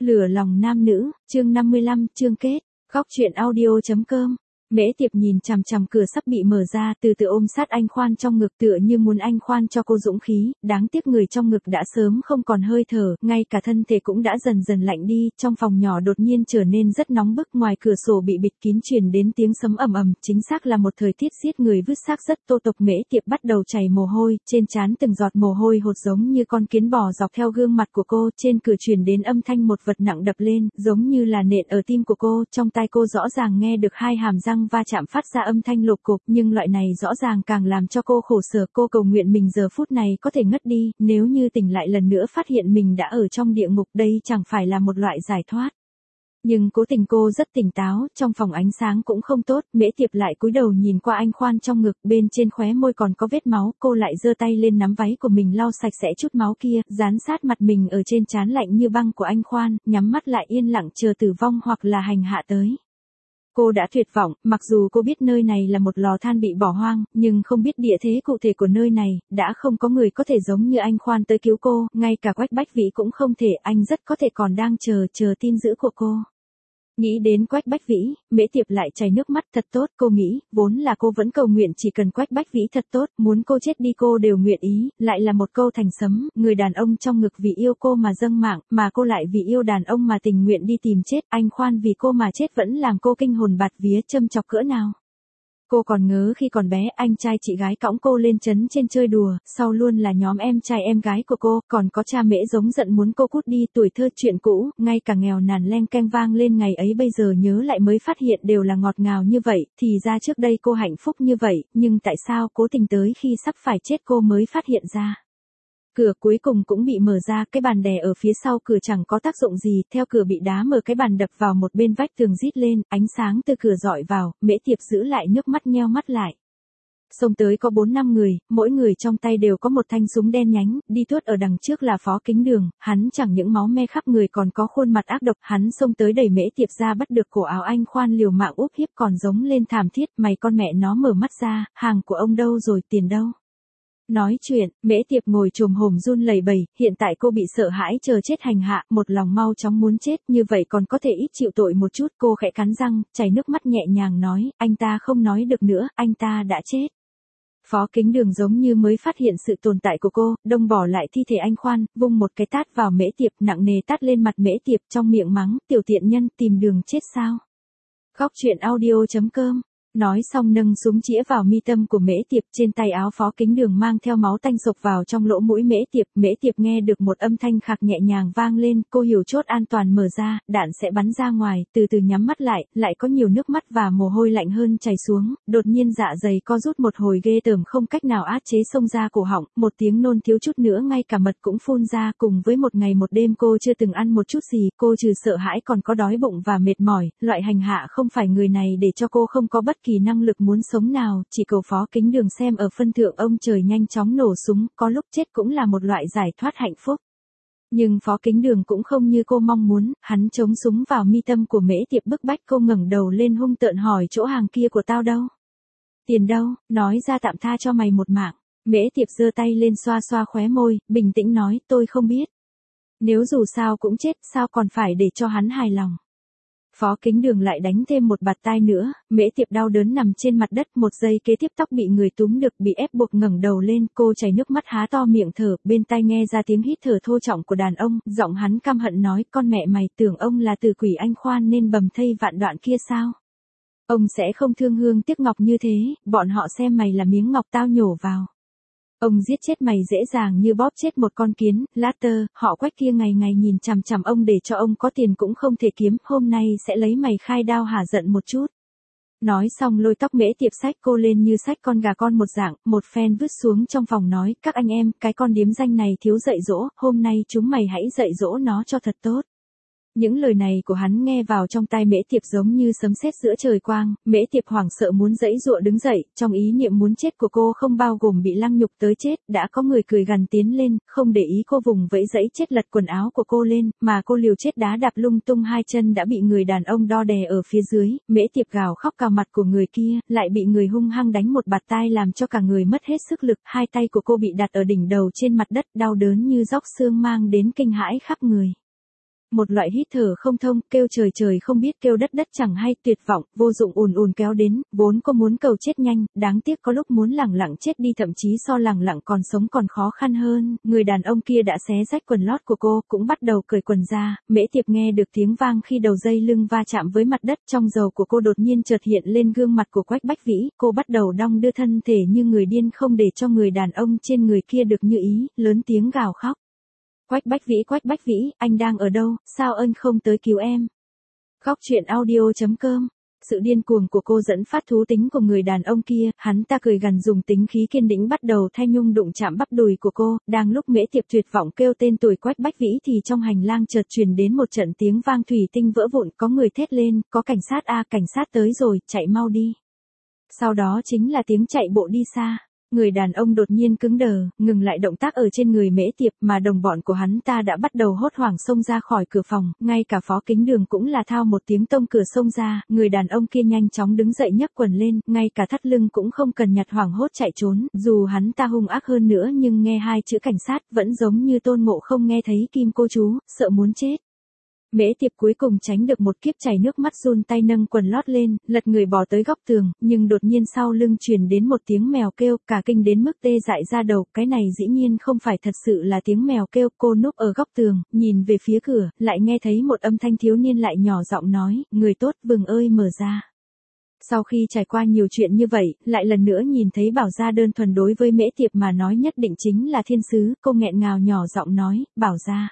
Lửa lòng nam nữ, chương 55, chương kết. Góc truyện audio.com. Mễ Tiệp nhìn chằm chằm cửa sắp bị mở ra, từ từ ôm sát anh Khoan trong ngực tựa như muốn anh Khoan cho cô dũng khí, đáng tiếc người trong ngực đã sớm không còn hơi thở, ngay cả thân thể cũng đã dần dần lạnh đi, trong phòng nhỏ đột nhiên trở nên rất nóng bức, ngoài cửa sổ bị bịt kín truyền đến tiếng sấm ầm ầm, chính xác là một thời tiết giết người vứt xác rất tô tộc. Mễ Tiệp bắt đầu chảy mồ hôi, trên trán từng giọt mồ hôi hột giống như con kiến bò dọc theo gương mặt của cô, trên cửa truyền đến âm thanh một vật nặng đập lên, giống như là nện ở tim của cô, trong tai cô rõ ràng nghe được hai hàm răng va chạm phát ra âm thanh lộp cộp, nhưng loại này rõ ràng càng làm cho cô khổ sở. Cô cầu nguyện mình giờ phút này có thể ngất đi, nếu như tỉnh lại lần nữa phát hiện mình đã ở trong địa ngục, đây chẳng phải là một loại giải thoát. Nhưng cố tình cô rất tỉnh táo, trong phòng ánh sáng cũng không tốt, Mễ Tiệp lại cúi đầu nhìn qua anh Khoan trong ngực, bên trên khóe môi còn có vết máu, cô lại giơ tay lên nắm váy của mình lau sạch sẽ chút máu kia, dán sát mặt mình ở trên trán lạnh như băng của anh Khoan, nhắm mắt lại yên lặng chờ tử vong hoặc là hành hạ tới. Cô đã tuyệt vọng, mặc dù cô biết nơi này là một lò than bị bỏ hoang, nhưng không biết địa thế cụ thể của nơi này, đã không có người có thể giống như anh Khoan tới cứu cô, ngay cả Quách Bách Vĩ cũng không thể, anh rất có thể còn đang chờ tin dữ của cô. Nghĩ đến Quách Bách Vĩ, Mễ Tiệp lại chảy nước mắt. Thật tốt, cô nghĩ, vốn là cô vẫn cầu nguyện chỉ cần Quách Bách Vĩ thật tốt, muốn cô chết đi cô đều nguyện ý, lại là một câu thành sấm, người đàn ông trong ngực vì yêu cô mà dâng mạng, mà cô lại vì yêu đàn ông mà tình nguyện đi tìm chết, anh Khoan vì cô mà chết vẫn làm cô kinh hồn bạt vía, châm chọc cỡ nào. Cô còn ngớ khi còn bé, anh trai chị gái cõng cô lên trấn trên chơi đùa, sau luôn là nhóm em trai em gái của cô, còn có cha Mễ giống giận muốn cô cút đi, tuổi thơ chuyện cũ, ngay cả nghèo nàn leng keng vang lên ngày ấy bây giờ nhớ lại mới phát hiện đều là ngọt ngào như vậy, thì ra trước đây cô hạnh phúc như vậy, nhưng tại sao cố tình tới khi sắp phải chết cô mới phát hiện ra. Cửa cuối cùng cũng bị mở ra, cái bàn đè ở phía sau cửa chẳng có tác dụng gì, theo cửa bị đá mở cái bàn đập vào một bên vách tường rít lên, ánh sáng từ cửa dọi vào, Mễ Tiệp giữ lại nước mắt nheo mắt lại. Xông tới có 4-5 người, mỗi người trong tay đều có một thanh súng đen nhánh, đi tuốt ở đằng trước là Phó Kính Đường, hắn chẳng những máu me khắp người còn có khuôn mặt ác độc, hắn xông tới đẩy Mễ Tiệp ra bắt được cổ áo anh Khoan liều mạng úp hiếp còn giống lên thảm thiết, mày con mẹ nó mở mắt ra, hàng của ông đâu rồi, tiền đâu. Nói chuyện, Mễ Tiệp ngồi chồm hổm run lẩy bẩy, hiện tại cô bị sợ hãi chờ chết hành hạ, một lòng mau chóng muốn chết, như vậy còn có thể ít chịu tội một chút, cô khẽ cắn răng, chảy nước mắt nhẹ nhàng nói, anh ta không nói được nữa, anh ta đã chết. Phó Kính Đường giống như mới phát hiện sự tồn tại của cô, đông bỏ lại thi thể anh Khoan, vung một cái tát vào Mễ Tiệp, nặng nề tát lên mặt Mễ Tiệp, trong miệng mắng, tiểu tiện nhân, tìm đường chết sao. Góc truyện audio.com. Nói xong nâng súng chĩa vào mi tâm của Mễ Tiệp, trên tay áo Phó Kính Đường mang theo máu tanh sộc vào trong lỗ mũi Mễ Tiệp nghe được một âm thanh khạc nhẹ nhàng vang lên, cô hiểu chốt an toàn mở ra, đạn sẽ bắn ra ngoài, từ từ nhắm mắt lại có nhiều nước mắt và mồ hôi lạnh hơn chảy xuống, đột nhiên dạ dày co rút một hồi ghê tởm không cách nào át chế xông ra cổ họng, một tiếng nôn thiếu chút nữa ngay cả mật cũng phun ra, cùng với một ngày một đêm cô chưa từng ăn một chút gì, cô trừ sợ hãi còn có đói bụng và mệt mỏi, loại hành hạ không phải người này để cho cô không có bất kỳ năng lực muốn sống nào, chỉ cầu Phó Kính Đường xem ở phân thượng ông trời nhanh chóng nổ súng, có lúc chết cũng là một loại giải thoát hạnh phúc. Nhưng Phó Kính Đường cũng không như cô mong muốn, hắn chống súng vào mi tâm của Mễ Tiệp bức bách cô ngẩng đầu lên hung tợn hỏi chỗ hàng kia của tao đâu? Tiền đâu, nói ra tạm tha cho mày một mạng. Mễ Tiệp giơ tay lên xoa xoa khóe môi, bình tĩnh nói, tôi không biết. Nếu dù sao cũng chết, sao còn phải để cho hắn hài lòng. Phó Kính Đường lại đánh thêm một bạt tai nữa, Mễ Tiệp đau đớn nằm trên mặt đất, một giây kế tiếp tóc bị người túm được, bị ép buộc ngẩng đầu lên, cô chảy nước mắt há to miệng thở, bên tai nghe ra tiếng hít thở thô trọng của đàn ông, giọng hắn căm hận nói, con mẹ mày tưởng ông là từ quỷ anh Khoan nên bầm thây vạn đoạn kia sao? Ông sẽ không thương hương tiếc ngọc như thế, bọn họ xem mày là miếng ngọc tao nhổ vào. Ông giết chết mày dễ dàng như bóp chết một con kiến, Later, họ Quách kia ngày ngày nhìn chằm chằm ông để cho ông có tiền cũng không thể kiếm, hôm nay sẽ lấy mày khai đao hả giận một chút. Nói xong lôi tóc Mễ Tiệp xách cô lên như xách con gà con một dạng, một phen vứt xuống trong phòng nói, các anh em, cái con điếm danh này thiếu dạy dỗ, hôm nay chúng mày hãy dạy dỗ nó cho thật tốt. Những lời này của hắn nghe vào trong tai Mễ Tiệp giống như sấm sét giữa trời quang, Mễ Tiệp hoảng sợ muốn giãy giụa đứng dậy, trong ý niệm muốn chết của cô không bao gồm bị lăng nhục tới chết, đã có người cười gằn tiến lên, không để ý cô vùng vẫy giãy chết lật quần áo của cô lên, mà cô liều chết đá đạp lung tung hai chân đã bị người đàn ông đo đè ở phía dưới, Mễ Tiệp gào khóc cào mặt của người kia, lại bị người hung hăng đánh một bạt tai làm cho cả người mất hết sức lực, hai tay của cô bị đặt ở đỉnh đầu trên mặt đất, đau đớn như róc xương mang đến kinh hãi khắp người. Một loại hít thở không thông, kêu trời trời không biết kêu đất đất chẳng hay, tuyệt vọng, vô dụng ùn ùn kéo đến, vốn cô muốn cầu chết nhanh, đáng tiếc có lúc muốn lẳng lặng chết đi thậm chí so lẳng lặng còn sống còn khó khăn hơn. Người đàn ông kia đã xé rách quần lót của cô, cũng bắt đầu cởi quần ra, Mễ Tiệp nghe được tiếng vang khi đầu dây lưng va chạm với mặt đất, trong đầu của cô đột nhiên chợt hiện lên gương mặt của Quách Bách Vĩ, cô bắt đầu đong đưa thân thể như người điên không để cho người đàn ông trên người kia được như ý, lớn tiếng gào khóc. Quách Bách Vĩ, anh đang ở đâu, sao anh không tới cứu em? Khóc chuyện audio.com. Sự điên cuồng của cô dẫn phát thú tính của người đàn ông kia, hắn ta cười gằn dùng tính khí kiên định bắt đầu thay nhung đụng chạm bắp đùi của cô, đang lúc Mễ Tiệp tuyệt vọng kêu tên tuổi Quách Bách Vĩ thì trong hành lang chợt truyền đến một trận tiếng vang thủy tinh vỡ vụn, có người thét lên, có cảnh sát a, cảnh sát tới rồi, chạy mau đi. Sau đó chính là tiếng chạy bộ đi xa. Người đàn ông đột nhiên cứng đờ, ngừng lại động tác ở trên người Mễ Tiệp mà đồng bọn của hắn ta đã bắt đầu hốt hoảng xông ra khỏi cửa phòng, ngay cả Phó Kính Đường cũng là thao một tiếng tông cửa xông ra, người đàn ông kia nhanh chóng đứng dậy nhấc quần lên, ngay cả thắt lưng cũng không cần nhặt hoảng hốt chạy trốn, dù hắn ta hung ác hơn nữa nhưng nghe hai chữ cảnh sát vẫn giống như Tôn Ngộ không nghe thấy kim cô chú, sợ muốn chết. Mễ Tiệp cuối cùng tránh được một kiếp chảy nước mắt run tay nâng quần lót lên, lật người bò tới góc tường, nhưng đột nhiên sau lưng truyền đến một tiếng mèo kêu, cả kinh đến mức tê dại ra đầu, cái này dĩ nhiên không phải thật sự là tiếng mèo kêu, cô núp ở góc tường, nhìn về phía cửa, lại nghe thấy một âm thanh thiếu niên lại nhỏ giọng nói, người tốt vừng ơi mở ra. Sau khi trải qua nhiều chuyện như vậy, lại lần nữa nhìn thấy Bảo Gia đơn thuần đối với Mễ Tiệp mà nói nhất định chính là thiên sứ, cô nghẹn ngào nhỏ giọng nói, Bảo Gia.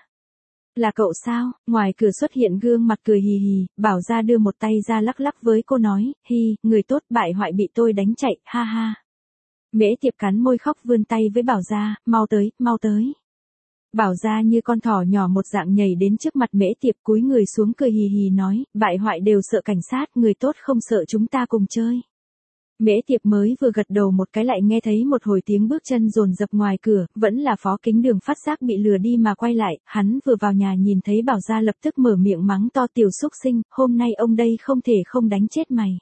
Là cậu sao? Ngoài cửa xuất hiện gương mặt cười hì hì, Bảo Gia đưa một tay ra lắc lắc với cô nói, hi, người tốt bại hoại bị tôi đánh chạy, ha ha. Mễ Tiệp cắn môi khóc vươn tay với Bảo Gia, mau tới, mau tới. Bảo Gia như con thỏ nhỏ một dạng nhảy đến trước mặt Mễ Tiệp cúi người xuống cười hì hì nói, bại hoại đều sợ cảnh sát, người tốt không sợ chúng ta cùng chơi. Mễ Tiệp mới vừa gật đầu một cái lại nghe thấy một hồi tiếng bước chân dồn dập ngoài cửa, vẫn là Phó Kính Đường phát giác bị lừa đi mà quay lại, hắn vừa vào nhà nhìn thấy Bảo Gia lập tức mở miệng mắng to tiểu xúc sinh, hôm nay ông đây không thể không đánh chết mày.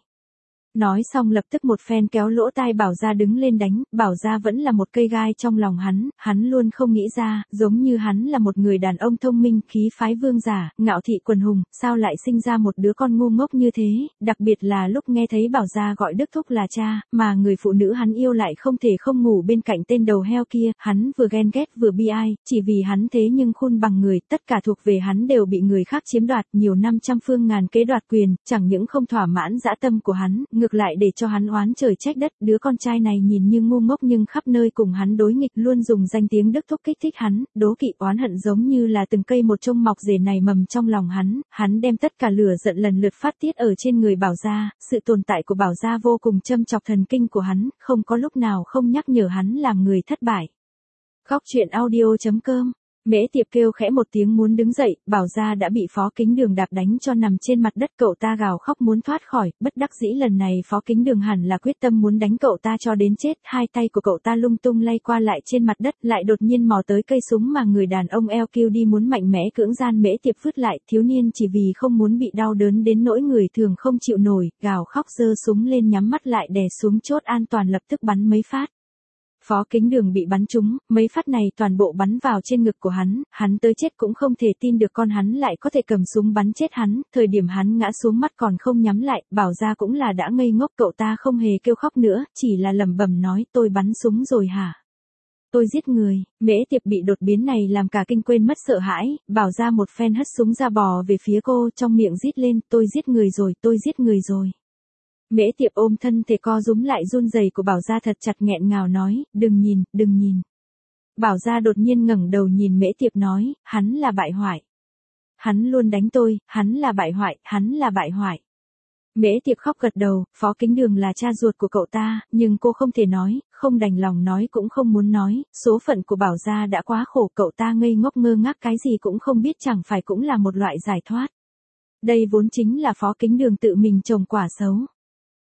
Nói xong lập tức một phen kéo lỗ tai Bảo Gia đứng lên đánh, Bảo Gia vẫn là một cây gai trong lòng hắn luôn không nghĩ ra, giống như hắn là một người đàn ông thông minh, khí phái vương giả, ngạo thị quần hùng, sao lại sinh ra một đứa con ngu ngốc như thế, đặc biệt là lúc nghe thấy Bảo Gia gọi Đức Thúc là cha, mà người phụ nữ hắn yêu lại không thể không ngủ bên cạnh tên đầu heo kia, hắn vừa ghen ghét vừa bi ai, chỉ vì hắn thế nhưng khôn bằng người, tất cả thuộc về hắn đều bị người khác chiếm đoạt, nhiều năm trăm phương ngàn kế đoạt quyền, chẳng những không thỏa mãn dã tâm của hắn, ngược lại để cho hắn oán trời trách đất, đứa con trai này nhìn như ngu ngốc nhưng khắp nơi cùng hắn đối nghịch, luôn dùng danh tiếng Đức Thúc kích thích hắn, đố kỵ oán hận giống như là từng cây một trông mọc rễ nảy mầm trong lòng hắn đem tất cả lửa giận lần lượt phát tiết ở trên người Bảo Gia, sự tồn tại của Bảo Gia vô cùng châm chọc thần kinh của hắn, không có lúc nào không nhắc nhở hắn làm người thất bại. Khóc chuyện audio.com. Mễ Tiệp kêu khẽ một tiếng muốn đứng dậy, Bảo Gia đã bị Phó Kính Đường đạp đánh cho nằm trên mặt đất, cậu ta gào khóc muốn thoát khỏi, bất đắc dĩ lần này Phó Kính Đường hẳn là quyết tâm muốn đánh cậu ta cho đến chết, hai tay của cậu ta lung tung lay qua lại trên mặt đất, lại đột nhiên mò tới cây súng mà người đàn ông eo kêu đi muốn mạnh mẽ cưỡng gian Mễ Tiệp vứt lại, thiếu niên chỉ vì không muốn bị đau đớn đến nỗi người thường không chịu nổi, gào khóc giơ súng lên nhắm mắt lại đè xuống chốt an toàn lập tức bắn mấy phát. Phó Kính Đường bị bắn trúng, mấy phát này toàn bộ bắn vào trên ngực của hắn tới chết cũng không thể tin được con hắn lại có thể cầm súng bắn chết hắn, thời điểm hắn ngã xuống mắt còn không nhắm lại, Bảo Gia cũng là đã ngây ngốc, cậu ta không hề kêu khóc nữa, chỉ là lẩm bẩm nói tôi bắn súng rồi hả? Tôi giết người. Mễ Tiệp bị đột biến này làm cả kinh quên mất sợ hãi, Bảo Gia một phen hất súng ra bò về phía cô, trong miệng rít lên, tôi giết người rồi, tôi giết người rồi. Mễ Tiệp ôm thân thể co rúm lại run rẩy của Bảo Gia thật chặt nghẹn ngào nói, đừng nhìn, đừng nhìn. Bảo Gia đột nhiên ngẩng đầu nhìn Mễ Tiệp nói, hắn là bại hoại. Hắn luôn đánh tôi, hắn là bại hoại, hắn là bại hoại. Mễ Tiệp khóc gật đầu, Phó Kính Đường là cha ruột của cậu ta, nhưng cô không thể nói, không đành lòng nói cũng không muốn nói, số phận của Bảo Gia đã quá khổ, cậu ta ngây ngốc ngơ ngác cái gì cũng không biết, chẳng phải cũng là một loại giải thoát. Đây vốn chính là Phó Kính Đường tự mình trồng quả xấu.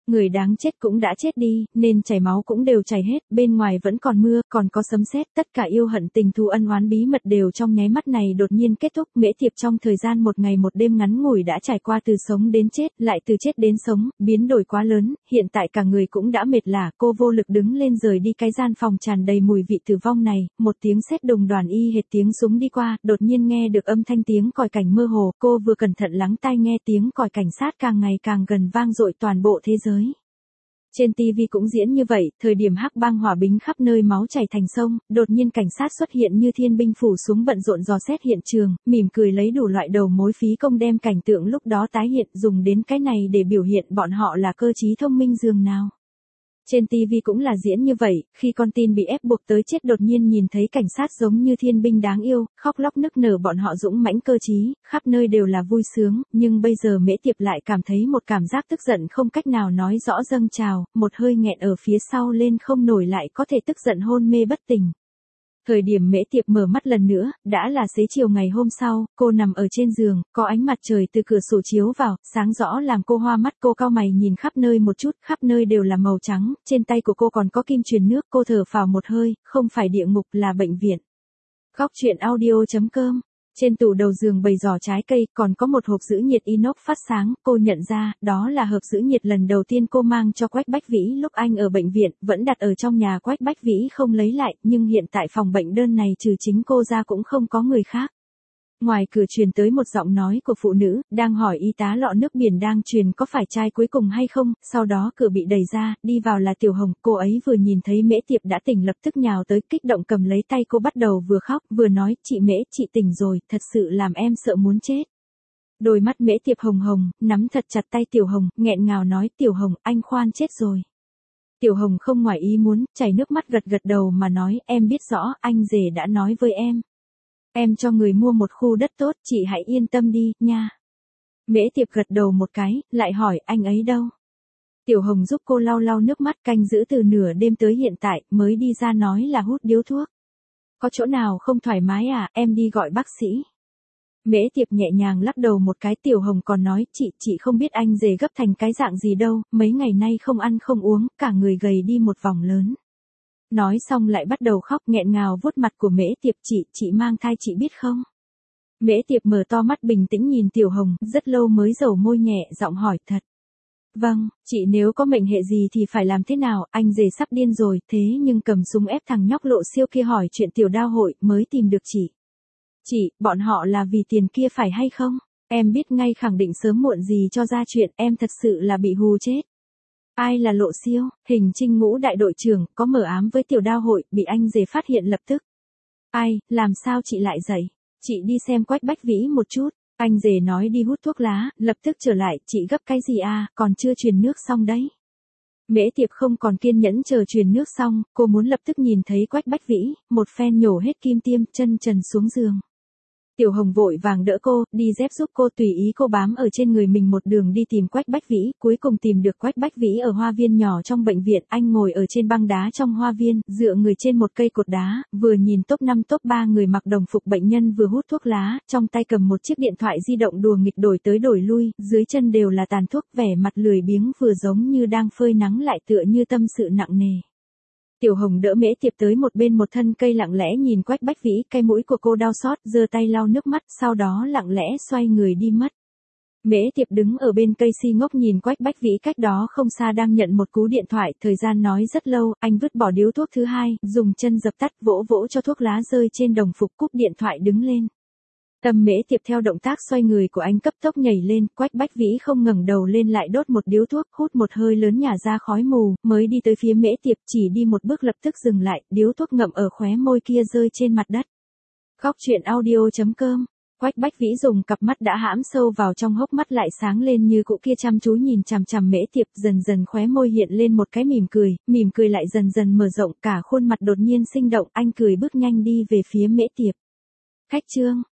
Người đáng chết cũng đã chết đi, nên chảy máu cũng đều chảy hết, bên ngoài vẫn còn mưa, còn có sấm sét, tất cả yêu hận tình thù ân oán bí mật đều trong nháy mắt này đột nhiên kết thúc. Mễ Tiệp trong thời gian một ngày một đêm ngắn ngủi đã trải qua từ sống đến chết, lại từ chết đến sống, biến đổi quá lớn, hiện tại cả người cũng đã mệt lả, cô vô lực đứng lên rời đi cái gian phòng tràn đầy mùi vị tử vong này. Một tiếng sét đùng đoản y hệt tiếng súng đi qua, đột nhiên nghe được âm thanh tiếng còi cảnh mơ hồ, cô vừa cẩn thận lắng tai nghe tiếng còi cảnh sát càng ngày càng gần vang dội toàn bộ thế giới. Trên TV cũng diễn như vậy, thời điểm hắc bang hỏa bính khắp nơi máu chảy thành sông, đột nhiên cảnh sát xuất hiện như thiên binh phủ xuống bận rộn dò xét hiện trường, mỉm cười lấy đủ loại đầu mối phí công đem cảnh tượng lúc đó tái hiện, dùng đến cái này để biểu hiện bọn họ là cơ trí thông minh dường nào. Trên TV cũng là diễn như vậy, khi con tin bị ép buộc tới chết đột nhiên nhìn thấy cảnh sát giống như thiên binh đáng yêu, khóc lóc nức nở bọn họ dũng mãnh cơ trí, khắp nơi đều là vui sướng, nhưng bây giờ Mễ Tiệp lại cảm thấy một cảm giác tức giận không cách nào nói rõ dâng trào, một hơi nghẹn ở phía sau lên không nổi lại có thể tức giận hôn mê bất tỉnh. Thời điểm Mễ Tiệp mở mắt lần nữa, đã là xế chiều ngày hôm sau, cô nằm ở trên giường, có ánh mặt trời từ cửa sổ chiếu vào, sáng rõ làm cô hoa mắt, cô cau mày nhìn khắp nơi một chút, khắp nơi đều là màu trắng, trên tay của cô còn có kim truyền nước, cô thở phào một hơi, không phải địa ngục là bệnh viện. Góc truyện audio.com. Trên tủ đầu giường bày giỏ trái cây, còn có một hộp giữ nhiệt inox phát sáng, cô nhận ra, đó là hộp giữ nhiệt lần đầu tiên cô mang cho Quách Bách Vĩ lúc anh ở bệnh viện, vẫn đặt ở trong nhà Quách Bách Vĩ không lấy lại, nhưng hiện tại phòng bệnh đơn này trừ chính cô ra cũng không có người khác. Ngoài cửa truyền tới một giọng nói của phụ nữ, đang hỏi y tá lọ nước biển đang truyền có phải chai cuối cùng hay không, sau đó cửa bị đẩy ra, đi vào là Tiểu Hồng, cô ấy vừa nhìn thấy Mễ Tiệp đã tỉnh lập tức nhào tới, kích động cầm lấy tay cô bắt đầu vừa khóc, vừa nói, chị Mễ, chị tỉnh rồi, thật sự làm em sợ muốn chết. Đôi mắt Mễ Tiệp hồng hồng, nắm thật chặt tay Tiểu Hồng, nghẹn ngào nói, Tiểu Hồng, anh Khoan chết rồi. Tiểu Hồng không ngoài ý muốn, chảy nước mắt gật gật đầu mà nói, em biết rõ, anh rể đã nói với em. Em cho người mua một khu đất tốt, chị hãy yên tâm đi, nha. Mễ Tiệp gật đầu một cái, lại hỏi, anh ấy đâu? Tiểu Hồng giúp cô lau lau nước mắt, canh giữ từ nửa đêm tới hiện tại, mới đi ra nói là hút điếu thuốc. Có chỗ nào không thoải mái à, em đi gọi bác sĩ. Mễ Tiệp nhẹ nhàng lắc đầu một cái. Tiểu Hồng còn nói, chị không biết anh rể gấp thành cái dạng gì đâu, mấy ngày nay không ăn không uống, cả người gầy đi một vòng lớn. Nói xong lại bắt đầu khóc nghẹn ngào vuốt mặt của Mễ Tiệp, chị mang thai chị biết không? Mễ Tiệp mở to mắt bình tĩnh nhìn Tiểu Hồng, rất lâu mới dầu môi nhẹ giọng hỏi thật. Vâng, chị nếu có mệnh hệ gì thì phải làm thế nào, anh rể sắp điên rồi, thế nhưng cầm súng ép thằng nhóc Lộ Siêu kia hỏi chuyện Tiểu Đao hội mới tìm được chị. Chị, bọn họ là vì tiền kia phải hay không? Em biết ngay khẳng định sớm muộn gì cho ra chuyện, em thật sự là bị hù chết. Ai là Lộ Siêu? Hình Trinh Ngũ đại đội trưởng, có mở ám với Tiểu Đao hội, bị anh rể phát hiện lập tức. Ai, làm sao chị lại dậy? Chị đi xem Quách Bách Vĩ một chút. Anh rể nói đi hút thuốc lá, lập tức trở lại, chị gấp cái gì à, còn chưa truyền nước xong đấy. Mễ Tiệp không còn kiên nhẫn chờ truyền nước xong, cô muốn lập tức nhìn thấy Quách Bách Vĩ, một phen nhổ hết kim tiêm, chân trần xuống giường. Tiểu Hồng vội vàng đỡ cô, đi dép giúp cô, tùy ý cô bám ở trên người mình một đường đi tìm Quách Bách Vĩ, cuối cùng tìm được Quách Bách Vĩ ở hoa viên nhỏ trong bệnh viện, anh ngồi ở trên băng đá trong hoa viên, dựa người trên một cây cột đá, vừa nhìn top 5 top 3 người mặc đồng phục bệnh nhân vừa hút thuốc lá, trong tay cầm một chiếc điện thoại di động đùa nghịch đổi tới đổi lui, dưới chân đều là tàn thuốc, vẻ mặt lười biếng vừa giống như đang phơi nắng lại tựa như tâm sự nặng nề. Tiểu Hồng đỡ Mễ Tiệp tới một bên một thân cây lặng lẽ nhìn Quách Bách Vĩ, cái mũi của cô đau xót, giơ tay lau nước mắt, sau đó lặng lẽ xoay người đi mất. Mễ Tiệp đứng ở bên cây si ngốc nhìn Quách Bách Vĩ cách đó không xa đang nhận một cú điện thoại, thời gian nói rất lâu, anh vứt bỏ điếu thuốc thứ hai, dùng chân dập tắt, vỗ vỗ cho thuốc lá rơi trên đồng phục, cúp điện thoại đứng lên. Tâm Mễ Tiệp theo động tác xoay người của anh cấp tốc nhảy lên, Quách Bách Vĩ không ngẩng đầu lên lại đốt một điếu thuốc, hút một hơi lớn nhả ra khói mù, mới đi tới phía Mễ Tiệp, chỉ đi một bước lập tức dừng lại, điếu thuốc ngậm ở khóe môi kia rơi trên mặt đất. Góc truyện audio.com. Quách Bách Vĩ dùng cặp mắt đã hãm sâu vào trong hốc mắt lại sáng lên như cũ kia chăm chú nhìn chằm chằm Mễ Tiệp, dần dần khóe môi hiện lên một cái mỉm cười lại dần dần mở rộng, cả khuôn mặt đột nhiên sinh động, anh cười bước nhanh đi về phía Mễ Tiệp. Khách trương.